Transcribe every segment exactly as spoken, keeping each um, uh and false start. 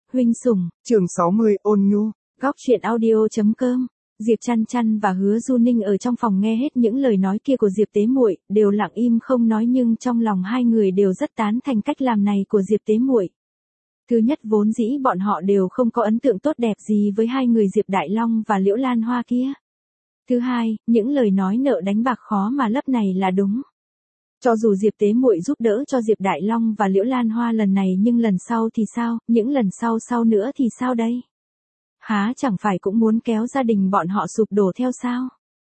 Huynh sủng. Chương sáu mươi, ôn nhu. Góc truyện audio.com. Diệp Chăn Chăn và Hứa Du Ninh ở trong phòng nghe hết những lời nói kia của Diệp Tế Muội, đều lặng im không nói, nhưng trong lòng hai người đều rất tán thành cách làm này của Diệp Tế Muội. Thứ nhất, vốn dĩ bọn họ đều không có ấn tượng tốt đẹp gì với hai người Diệp Đại Long và Liễu Lan Hoa kia. Thứ hai, những lời nói nợ đánh bạc khó mà lấp này là đúng. Cho dù Diệp Tế Muội giúp đỡ cho Diệp Đại Long và Liễu Lan Hoa lần này, nhưng lần sau thì sao, những lần sau sau nữa thì sao đây? Há chẳng phải cũng muốn kéo gia đình bọn họ sụp đổ theo sao?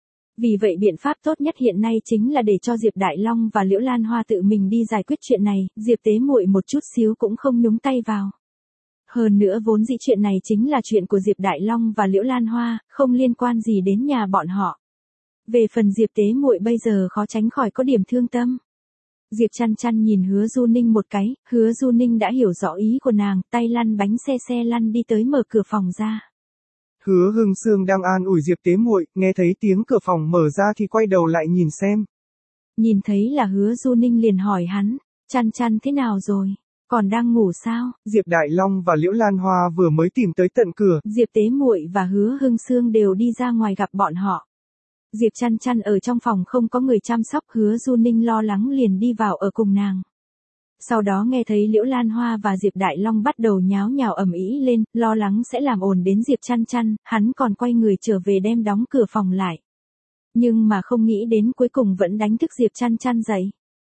Vì vậy biện pháp tốt nhất hiện nay chính là để cho Diệp Đại Long và Liễu Lan Hoa tự mình đi giải quyết chuyện này, Diệp Tế Muội một chút xíu cũng không nhúng tay vào. Hơn nữa vốn dĩ chuyện này chính là chuyện của Diệp Đại Long và Liễu Lan Hoa, không liên quan gì đến nhà bọn họ. Về phần Diệp Tế Muội bây giờ khó tránh khỏi có điểm thương tâm. Diệp Chăn Chăn nhìn Hứa Du Ninh một cái, Hứa Du Ninh đã hiểu rõ ý của nàng, tay lăn bánh xe xe lăn đi tới mở cửa phòng ra. Hứa Hưng Sương đang an ủi Diệp Tế Muội, nghe thấy tiếng cửa phòng mở ra thì quay đầu lại nhìn xem. Nhìn thấy là Hứa Du Ninh liền hỏi hắn, Chăn Chăn thế nào rồi, còn đang ngủ sao? Diệp Đại Long và Liễu Lan Hoa vừa mới tìm tới tận cửa. Diệp Tế Muội và Hứa Hưng Sương đều đi ra ngoài gặp bọn họ. Diệp Chăn Chăn ở trong phòng không có người chăm sóc, Hứa Du Ninh lo lắng liền đi vào ở cùng nàng. Sau đó nghe thấy Liễu Lan Hoa và Diệp Đại Long bắt đầu nháo nhào ầm ĩ lên, lo lắng sẽ làm ồn đến Diệp Chăn Chăn, hắn còn quay người trở về đem đóng cửa phòng lại. Nhưng mà không nghĩ đến cuối cùng vẫn đánh thức Diệp Chăn Chăn dậy.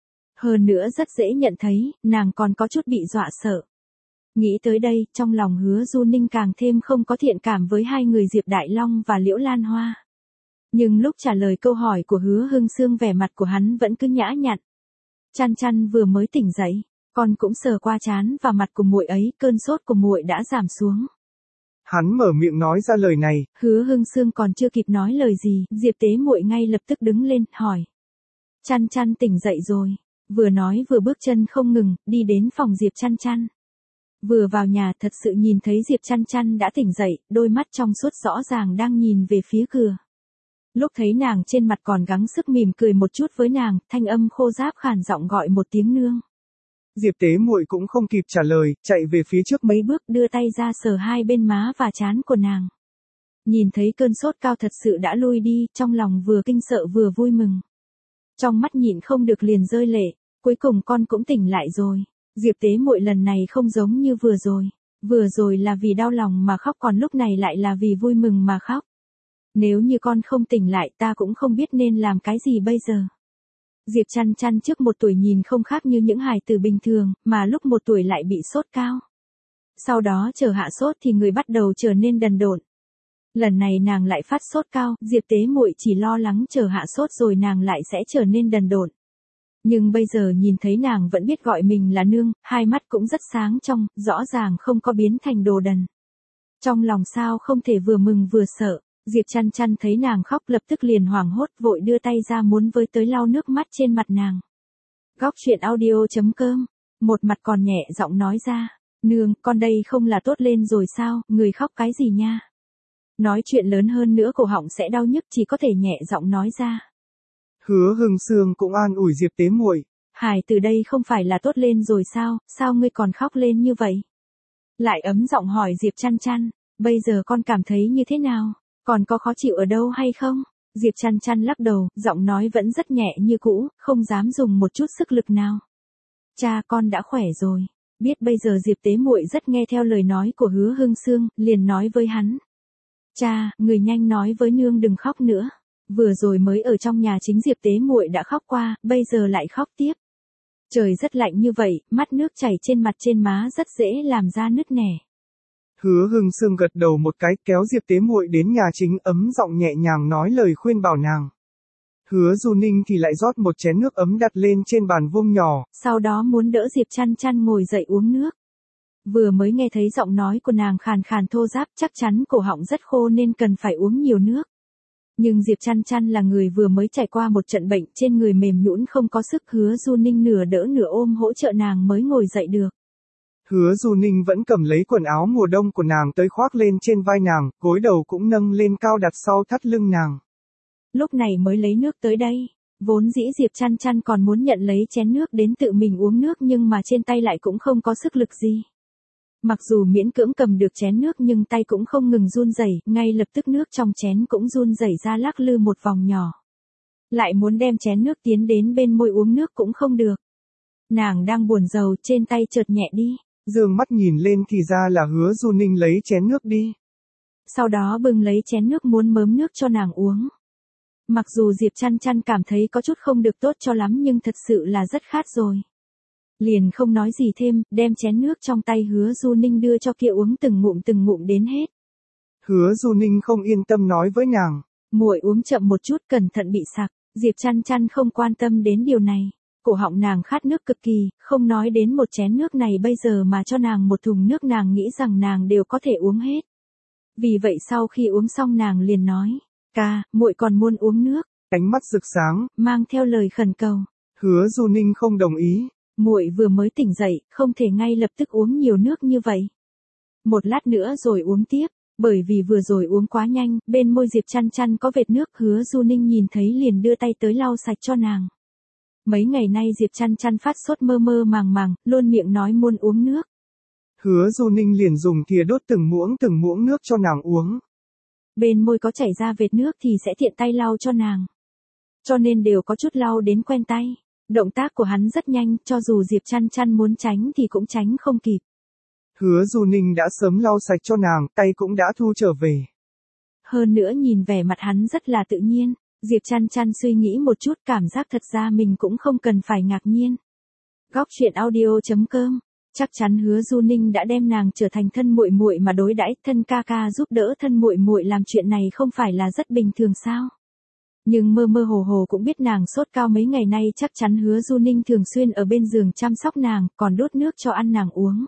Hơn nữa rất dễ nhận thấy, nàng còn có chút bị dọa sợ. Nghĩ tới đây, trong lòng Hứa Du Ninh càng thêm không có thiện cảm với hai người Diệp Đại Long và Liễu Lan Hoa. Nhưng lúc trả lời câu hỏi của Hứa Hưng Sương, vẻ mặt của hắn vẫn cứ nhã nhặn. Chăn Chăn vừa mới tỉnh dậy, con cũng sờ qua trán và mặt của muội ấy, cơn sốt của muội đã giảm xuống. Hắn mở miệng nói ra lời này. Hứa Hưng Sương còn chưa kịp nói lời gì, Diệp Tế Muội ngay lập tức đứng lên, hỏi. Chăn Chăn tỉnh dậy rồi. Vừa nói vừa bước chân không ngừng, đi đến phòng Diệp Chăn Chăn. Vừa vào nhà thật sự nhìn thấy Diệp Chăn Chăn đã tỉnh dậy, đôi mắt trong suốt rõ ràng đang nhìn về phía cửa. Lúc thấy nàng trên mặt còn gắng sức mỉm cười một chút với nàng, thanh âm khô ráp khàn giọng gọi một tiếng nương. Diệp Tế Muội cũng không kịp trả lời, chạy về phía trước mấy bước, đưa tay ra sờ hai bên má và trán của nàng. Nhìn thấy cơn sốt cao thật sự đã lui đi, trong lòng vừa kinh sợ vừa vui mừng. Trong mắt nhịn không được liền rơi lệ, cuối cùng con cũng tỉnh lại rồi. Diệp Tế Muội lần này không giống như vừa rồi. Vừa rồi là vì đau lòng mà khóc, còn lúc này lại là vì vui mừng mà khóc. Nếu như con không tỉnh lại ta cũng không biết nên làm cái gì bây giờ. Diệp Chăn Chăn trước một tuổi nhìn không khác như những hài tử bình thường, mà lúc một tuổi lại bị sốt cao. Sau đó chờ hạ sốt thì người bắt đầu trở nên đần độn. Lần này nàng lại phát sốt cao, Diệp Tế Muội chỉ lo lắng chờ hạ sốt rồi nàng lại sẽ trở nên đần độn. Nhưng bây giờ nhìn thấy nàng vẫn biết gọi mình là nương, hai mắt cũng rất sáng trong, rõ ràng không có biến thành đồ đần. Trong lòng sao không thể vừa mừng vừa sợ. Diệp Chăn Chăn thấy nàng khóc lập tức liền hoảng hốt, vội đưa tay ra muốn với tới lau nước mắt trên mặt nàng. Góc truyện audio.com. Một mặt còn nhẹ giọng nói ra. Nương, con đây không là tốt lên rồi sao, người khóc cái gì nha. Nói chuyện lớn hơn nữa cổ họng sẽ đau nhức, chỉ có thể nhẹ giọng nói ra. Hứa Hưng Sương cũng an ủi Diệp Tế Muội. Hải từ đây không phải là tốt lên rồi sao, sao ngươi còn khóc lên như vậy? Lại ấm giọng hỏi Diệp Chăn Chăn, bây giờ con cảm thấy như thế nào? Còn có khó chịu ở đâu hay không? Diệp Chăn Chăn lắc đầu, giọng nói vẫn rất nhẹ như cũ, không dám dùng một chút sức lực nào. Cha, con đã khỏe rồi. Biết bây giờ Diệp Tế Muội rất nghe theo lời nói của Hứa Hưng Sương, liền nói với hắn. Cha, người nhanh nói với nương đừng khóc nữa. Vừa rồi mới ở trong nhà chính Diệp Tế Muội đã khóc qua, bây giờ lại khóc tiếp. Trời rất lạnh như vậy, mắt nước chảy trên mặt trên má rất dễ làm ra nứt nẻ. Hứa Hưng Sương gật đầu một cái, kéo Diệp Tế Muội đến nhà chính, ấm giọng nhẹ nhàng nói lời khuyên bảo nàng. Hứa Du Ninh thì lại rót một chén nước ấm đặt lên trên bàn vuông nhỏ. Sau đó muốn đỡ Diệp Chăn Chăn ngồi dậy uống nước. Vừa mới nghe thấy giọng nói của nàng khàn khàn thô ráp, chắc chắn cổ họng rất khô nên cần phải uống nhiều nước. Nhưng Diệp Chăn Chăn là người vừa mới trải qua một trận bệnh, trên người mềm nhũn không có sức, Hứa Du Ninh nửa đỡ nửa ôm hỗ trợ nàng mới ngồi dậy được. Hứa Du Ninh vẫn cầm lấy quần áo mùa đông của nàng tới khoác lên trên vai nàng, gối đầu cũng nâng lên cao đặt sau thắt lưng nàng. Lúc này mới lấy nước tới đây. Vốn dĩ Diệp Chăn Chăn còn muốn nhận lấy chén nước đến tự mình uống nước, nhưng mà trên tay lại cũng không có sức lực gì. Mặc dù miễn cưỡng cầm được chén nước nhưng tay cũng không ngừng run rẩy, ngay lập tức nước trong chén cũng run rẩy ra lắc lư một vòng nhỏ. Lại muốn đem chén nước tiến đến bên môi uống nước cũng không được. Nàng đang buồn rầu, trên tay chợt nhẹ đi. Dương mắt nhìn lên thì ra là Hứa Du Ninh lấy chén nước đi. Sau đó bưng lấy chén nước muốn mớm nước cho nàng uống. Mặc dù Diệp Chăn Chăn cảm thấy có chút không được tốt cho lắm nhưng thật sự là rất khát rồi. Liền không nói gì thêm, đem chén nước trong tay Hứa Du Ninh đưa cho kia uống từng ngụm từng ngụm đến hết. Hứa Du Ninh không yên tâm nói với nàng. Muội uống chậm một chút, cẩn thận bị sặc. Diệp Chăn Chăn không quan tâm đến điều này. Cổ họng nàng khát nước cực kỳ, không nói đến một chén nước này bây giờ mà cho nàng một thùng nước nàng nghĩ rằng nàng đều có thể uống hết. Vì vậy sau khi uống xong nàng liền nói, ca, muội còn muốn uống nước. Ánh mắt rực sáng, mang theo lời khẩn cầu. Hứa Du Ninh không đồng ý. Muội vừa mới tỉnh dậy, không thể ngay lập tức uống nhiều nước như vậy. Một lát nữa rồi uống tiếp, bởi vì vừa rồi uống quá nhanh, bên môi Diệp Chăn Chăn có vệt nước, Hứa Du Ninh nhìn thấy liền đưa tay tới lau sạch cho nàng. Mấy ngày nay Diệp Chăn Chăn phát sốt mơ mơ màng màng, luôn miệng nói muốn uống nước. Hứa Du Ninh liền dùng thìa đốt từng muỗng từng muỗng nước cho nàng uống. Bên môi có chảy ra vệt nước thì sẽ tiện tay lau cho nàng. Cho nên đều có chút lau đến quen tay. Động tác của hắn rất nhanh, cho dù Diệp Chăn Chăn muốn tránh thì cũng tránh không kịp. Hứa Du Ninh đã sớm lau sạch cho nàng, tay cũng đã thu trở về. Hơn nữa nhìn vẻ mặt hắn rất là tự nhiên, Diệp Chăn Chăn suy nghĩ một chút, cảm giác thật ra mình cũng không cần phải ngạc nhiên. Góc truyện audio chấm com. Chắc chắn Hứa Du Ninh đã đem nàng trở thành thân muội muội mà đối đãi, thân ca ca giúp đỡ thân muội muội làm chuyện này không phải là rất bình thường sao? Nhưng mơ mơ hồ hồ cũng biết nàng sốt cao mấy ngày nay, chắc chắn Hứa Du Ninh thường xuyên ở bên giường chăm sóc nàng, còn đốt nước cho ăn nàng uống.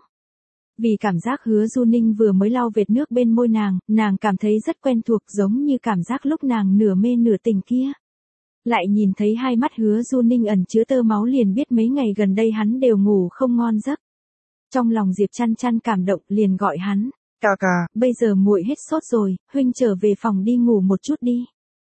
Vì cảm giác Hứa Du Ninh vừa mới lau vệt nước bên môi nàng, nàng cảm thấy rất quen thuộc, giống như cảm giác lúc nàng nửa mê nửa tỉnh kia. Lại nhìn thấy hai mắt Hứa Du Ninh ẩn chứa tơ máu liền biết mấy ngày gần đây hắn đều ngủ không ngon giấc. Trong lòng Diệp Chăn Chăn cảm động, liền gọi hắn. Ca ca, bây giờ muội hết sốt rồi, huynh trở về phòng đi ngủ một chút đi.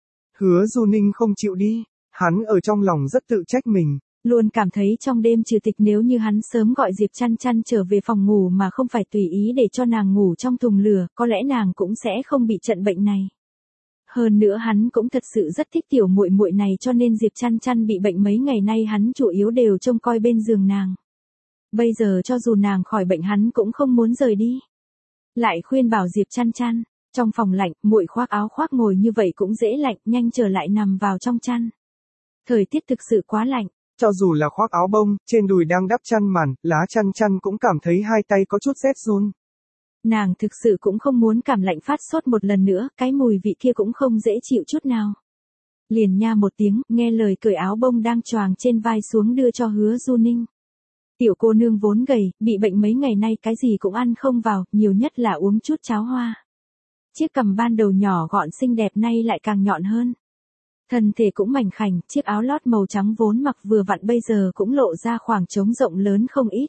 Hứa Du Ninh không chịu đi, hắn ở trong lòng rất tự trách mình. Luôn cảm thấy trong đêm trừ tịch nếu như hắn sớm gọi Diệp Chăn Chăn trở về phòng ngủ mà không phải tùy ý để cho nàng ngủ trong thùng lửa, có lẽ nàng cũng sẽ không bị trận bệnh này. Hơn nữa hắn cũng thật sự rất thích tiểu muội muội này, cho nên Diệp Chăn Chăn bị bệnh mấy ngày nay hắn chủ yếu đều trông coi bên giường nàng. Bây giờ cho dù nàng khỏi bệnh hắn cũng không muốn rời đi. Lại khuyên bảo Diệp Chăn Chăn, trong phòng lạnh, muội khoác áo khoác ngồi như vậy cũng dễ lạnh, nhanh trở lại nằm vào trong chăn. Thời tiết thực sự quá lạnh. Cho dù là khoác áo bông, trên đùi đang đắp chăn màn, lá chăn chăn cũng cảm thấy hai tay có chút rét run. Nàng thực sự cũng không muốn cảm lạnh phát sốt một lần nữa, cái mùi vị kia cũng không dễ chịu chút nào. Liền nha một tiếng, nghe lời cởi áo bông đang choàng trên vai xuống đưa cho Hứa Du Ninh. Tiểu cô nương vốn gầy, bị bệnh mấy ngày nay cái gì cũng ăn không vào, nhiều nhất là uống chút cháo hoa. Chiếc cằm ban đầu nhỏ gọn xinh đẹp nay lại càng nhọn hơn. Thân thể cũng mảnh khảnh, chiếc áo lót màu trắng vốn mặc vừa vặn bây giờ cũng lộ ra khoảng trống rộng lớn không ít.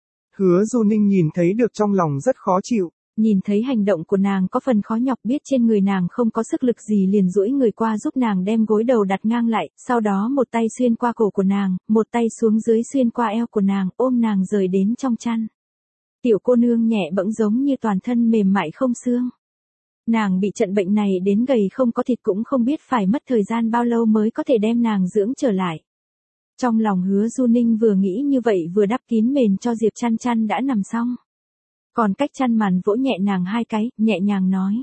Hứa Du Ninh nhìn thấy được trong lòng rất khó chịu. Nhìn thấy hành động của nàng có phần khó nhọc, biết trên người nàng không có sức lực gì liền duỗi người qua giúp nàng đem gối đầu đặt ngang lại, sau đó một tay xuyên qua cổ của nàng, một tay xuống dưới xuyên qua eo của nàng, ôm nàng rời đến trong chăn. Tiểu cô nương nhẹ bẫng giống như toàn thân mềm mại không xương. Nàng bị trận bệnh này đến gầy không có thịt cũng không biết phải mất thời gian bao lâu mới có thể đem nàng dưỡng trở lại. Trong lòng Hứa Du Ninh vừa nghĩ như vậy vừa đắp kín mền cho Diệp Chăn Chăn đã nằm xong. Còn cách chăn màn vỗ nhẹ nàng hai cái, nhẹ nhàng nói.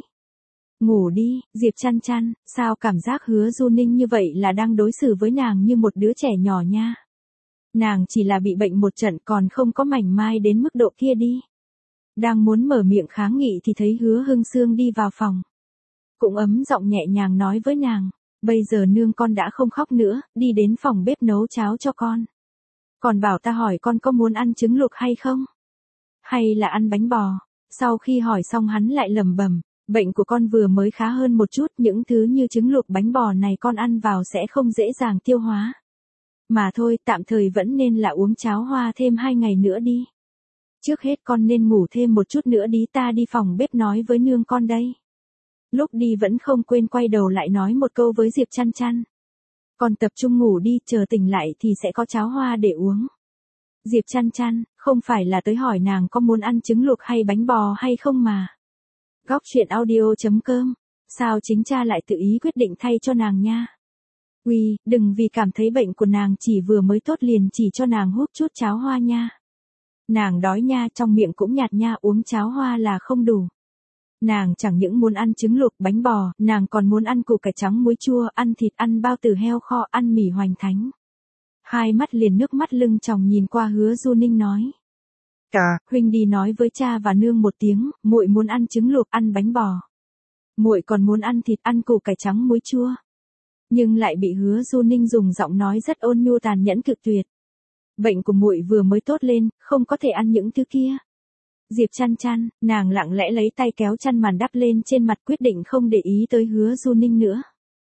Ngủ đi, Diệp Chăn Chăn, sao cảm giác Hứa Du Ninh như vậy là đang đối xử với nàng như một đứa trẻ nhỏ nha. Nàng chỉ là bị bệnh một trận còn không có mảnh mai đến mức độ kia đi. Đang muốn mở miệng kháng nghị thì thấy Hứa Hưng Sương đi vào phòng. Cũng ấm giọng nhẹ nhàng nói với nàng. Bây giờ nương con đã không khóc nữa, đi đến phòng bếp nấu cháo cho con. Còn bảo ta hỏi con có muốn ăn trứng luộc hay không? Hay là ăn bánh bò? Sau khi hỏi xong hắn lại lẩm bẩm, bệnh của con vừa mới khá hơn một chút, những thứ như trứng luộc bánh bò này con ăn vào sẽ không dễ dàng tiêu hóa. Mà thôi, tạm thời vẫn nên là uống cháo hoa thêm hai ngày nữa đi. Trước hết con nên ngủ thêm một chút nữa đi, ta đi phòng bếp nói với nương con đây. Lúc đi vẫn không quên quay đầu lại nói một câu với Diệp Chăn Chăn. Con tập trung ngủ đi, chờ tỉnh lại thì sẽ có cháo hoa để uống. Diệp Chăn Chăn, không phải là tới hỏi nàng có muốn ăn trứng luộc hay bánh bò hay không mà. Góc truyện audio chấm com, sao chính cha lại tự ý quyết định thay cho nàng nha. Uy, đừng vì cảm thấy bệnh của nàng chỉ vừa mới tốt liền chỉ cho nàng hút chút cháo hoa nha. Nàng đói nha, trong miệng cũng nhạt nha, uống cháo hoa là không đủ. Nàng chẳng những muốn ăn trứng luộc bánh bò, nàng còn muốn ăn củ cải trắng muối chua, ăn thịt, ăn bao tử heo kho, ăn mì hoành thánh. Hai mắt liền nước mắt lưng tròng nhìn qua Hứa Du Ninh nói. Cả, huynh đi nói với cha và nương một tiếng, muội muốn ăn trứng luộc, ăn bánh bò. Muội còn muốn ăn thịt, ăn củ cải trắng muối chua. Nhưng lại bị Hứa Du Ninh dùng giọng nói rất ôn nhu tàn nhẫn cự tuyệt. Bệnh của muội vừa mới tốt lên, không có thể ăn những thứ kia. Diệp Chăn Chăn, nàng lặng lẽ lấy tay kéo chăn màn đắp lên trên mặt, quyết định không để ý tới Hứa Du Ninh nữa.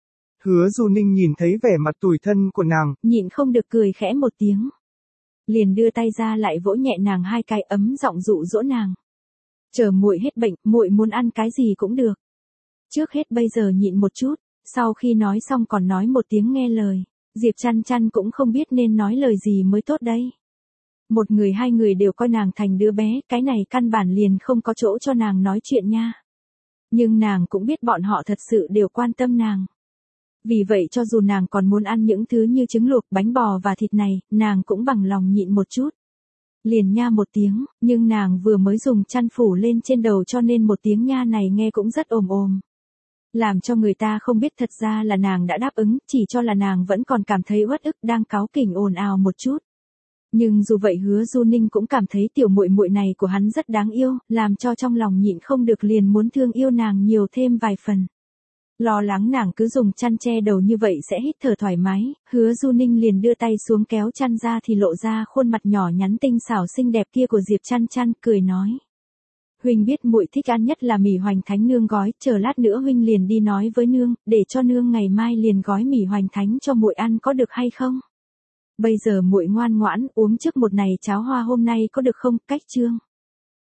Hứa Du Ninh nhìn thấy vẻ mặt tủi thân của nàng, nhịn không được cười khẽ một tiếng. Liền đưa tay ra lại vỗ nhẹ nàng hai cái, ấm giọng dụ dỗ nàng. Chờ muội hết bệnh, muội muốn ăn cái gì cũng được. Trước hết bây giờ nhịn một chút, sau khi nói xong còn nói một tiếng nghe lời. Diệp Chăn Chăn cũng không biết nên nói lời gì mới tốt đây. Một người hai người đều coi nàng thành đứa bé, cái này căn bản liền không có chỗ cho nàng nói chuyện nha. Nhưng nàng cũng biết bọn họ thật sự đều quan tâm nàng. Vì vậy cho dù nàng còn muốn ăn những thứ như trứng luộc, bánh bò và thịt này, nàng cũng bằng lòng nhịn một chút. Liền nha một tiếng, nhưng nàng vừa mới dùng chăn phủ lên trên đầu cho nên một tiếng nha này nghe cũng rất ồm ồm. Làm cho người ta không biết thật ra là nàng đã đáp ứng, chỉ cho là nàng vẫn còn cảm thấy uất ức, đang cáu kỉnh ồn ào một chút. Nhưng dù vậy Hứa Du Ninh cũng cảm thấy tiểu muội muội này của hắn rất đáng yêu, làm cho trong lòng nhịn không được liền muốn thương yêu nàng nhiều thêm vài phần. Lo lắng nàng cứ dùng chăn che đầu như vậy sẽ hít thở thoải mái, Hứa Du Ninh liền đưa tay xuống kéo chăn ra thì lộ ra khuôn mặt nhỏ nhắn tinh xảo xinh đẹp kia của Diệp Chăn Chăn, cười nói. Huynh biết muội thích ăn nhất là mì hoành thánh nương gói, chờ lát nữa huynh liền đi nói với nương, để cho nương ngày mai liền gói mì hoành thánh cho muội ăn có được hay không? Bây giờ muội ngoan ngoãn uống trước một này cháo hoa hôm nay có được không? Cách chương.